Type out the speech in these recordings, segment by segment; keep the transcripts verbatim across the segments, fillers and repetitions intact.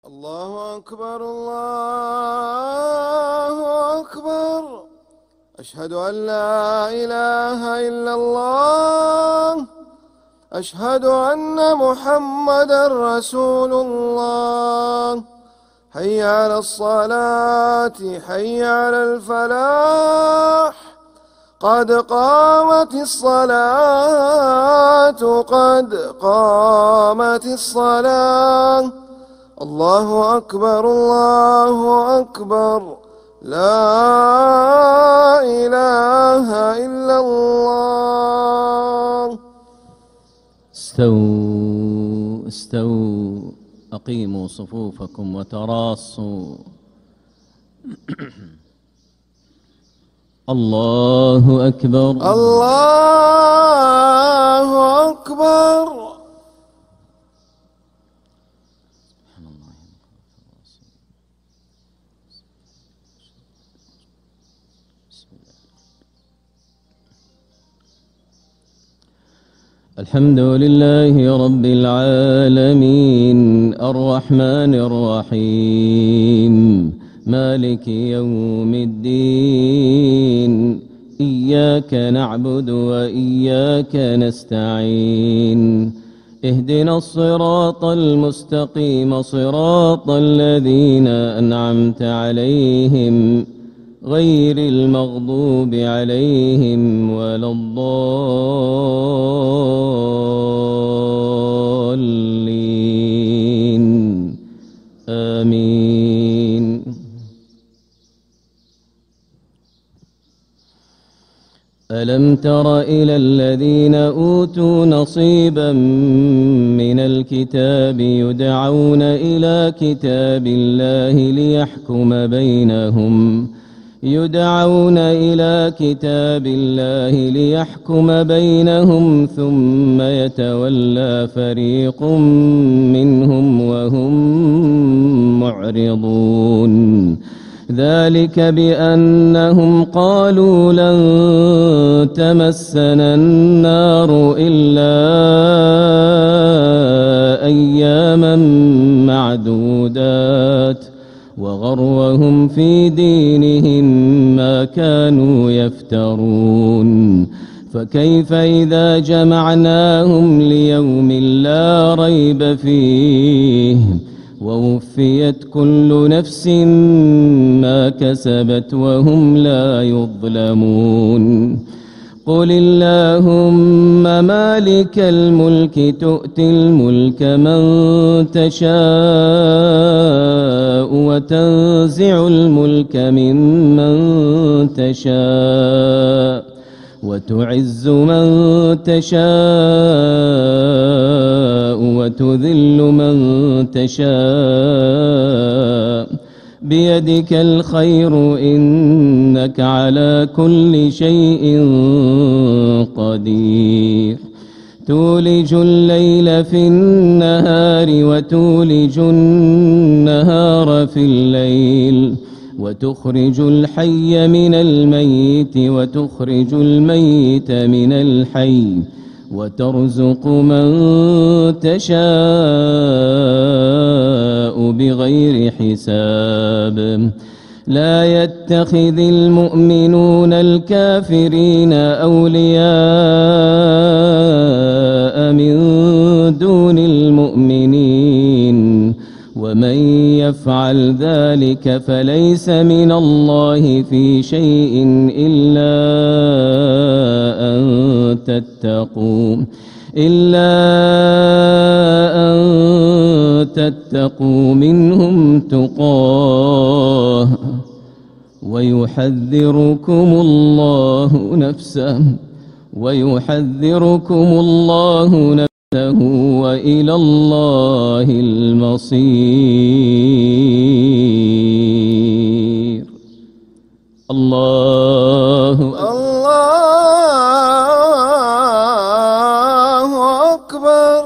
الله أكبر الله أكبر. أشهد أن لا إله إلا الله. أشهد أن محمدا رسول الله. حي على الصلاة حي على الفلاح. قد قامت الصلاة قد قامت الصلاة. الله أكبر الله أكبر. لا إله إلا الله. استووا استووا أقيموا صفوفكم وتراصوا. الله أكبر الله أكبر. الحمد لله رب العالمين الرحمن الرحيم مالك يوم الدين. إياك نعبد وإياك نستعين. اهدنا الصراط المستقيم صراط الذين أنعمت عليهم غير المغضوب عليهم ولا الضالين. آمين. ألم تر إلى الذين أوتوا نصيبا من الكتاب يدعون إلى كتاب الله ليحكم بينهم يدعون إلى كتاب الله ليحكم بينهم ثم يتولى فريق منهم وهم معرضون. ذلك بأنهم قالوا لن تمسنا النار إلا أياما معدودات وغرهم في دينهم ما كانوا يفترون. فكيف إذا جمعناهم ليوم لا ريب فيه ووفيت كل نفس ما كسبت وهم لا يظلمون. قل اللهم مالك الملك تؤتي الملك من تشاء وتنزع الملك ممن تشاء وتعز من تشاء وتذل من تشاء بيدك الخير إنك على كل شيء قدير. تولج الليل في النهار وتولج النهار في الليل وتخرج الحي من الميت وتخرج الميت من الحي وترزق من تشاء بغير حساب. لا يتخذ المؤمنون الكافرين أولياء من دون المؤمنين ومن يفعل ذلك فليس من الله في شيء إلا أن تتقوا إلا أن تتقوا منهم تقاه ويحذركم الله نفسه ويحذركم الله نفسه وإلى الله المصير. الله الله أكبر.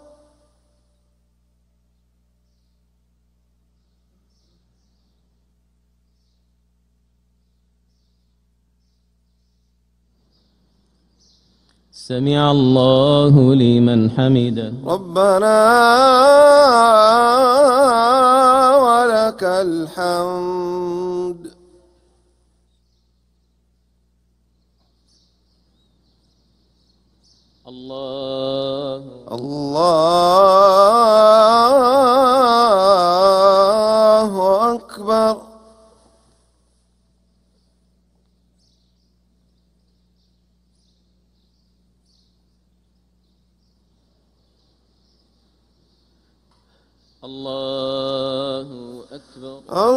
سمع الله لمن حمده. ربنا الحمد. الله الله أكبر. الله أكبر.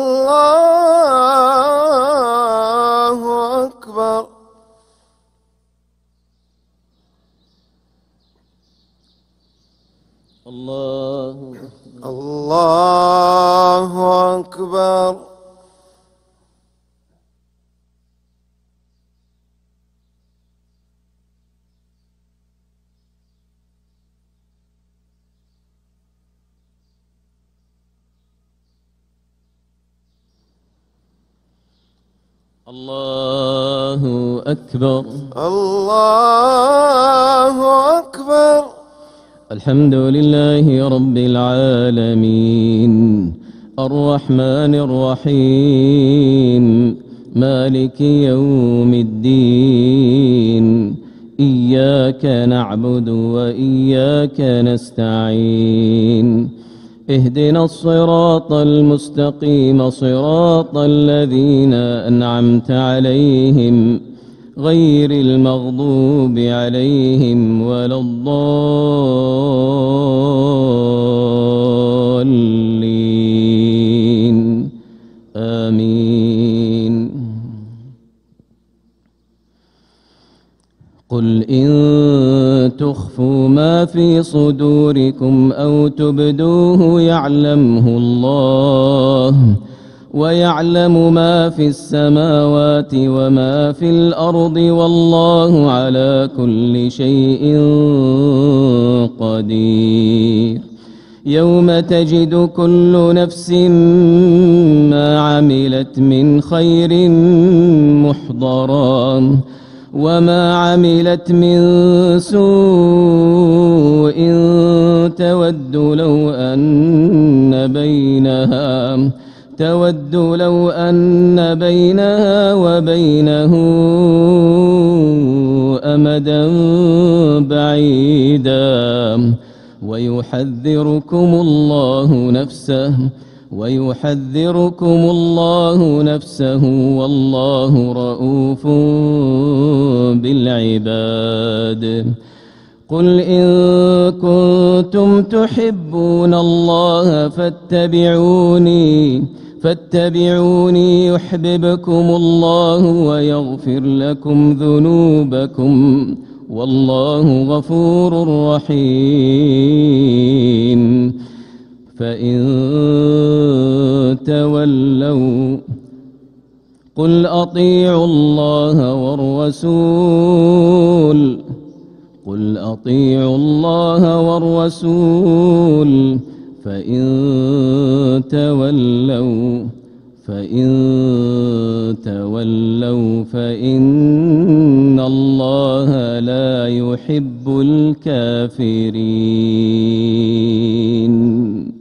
الله أكبر. الله الله أكبر. الله أكبر. الله أكبر. الحمد لله رب العالمين الرحمن الرحيم مالك يوم الدين إياك نعبد وإياك نستعين اهدنا الصراط المستقيم صراط الذين أنعمت عليهم غير المغضوب عليهم ولا الضالين آمين. قل إن تخفوا ما في صدوركم أو تبدوه يعلمه الله ويعلم ما في السماوات وما في الأرض والله على كل شيء قدير. يوم تجد كل نفس ما عملت من خير محضرا وما عملت من سوء تود لو أن بينها تود لو أن بينها وبينه أمدا بعيدا ويحذركم الله نفسه ويحذركم الله نفسه والله رؤوف بالعباد. قل إن كنتم تحبون الله فاتبعوني فاتبعوني يحببكم الله ويغفر لكم ذنوبكم والله غفور رحيم. فإن تولوا قل أطيعوا الله والرسول قل أطيعوا الله والرسول فإن تولوا فإن تولوا فإن الله لا يحب الكافرين.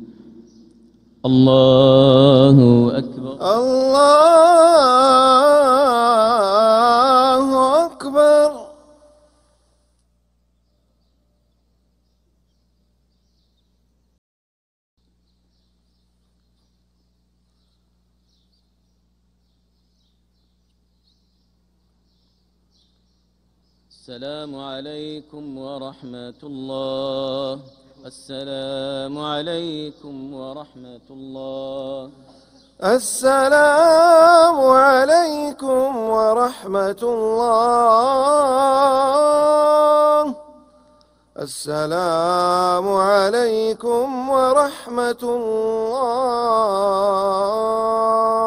الله أكبر. الله أكبر. السلام عليكم ورحمة الله. السلام عليكم ورحمة الله. السلام عليكم ورحمة الله. السلام عليكم ورحمة الله.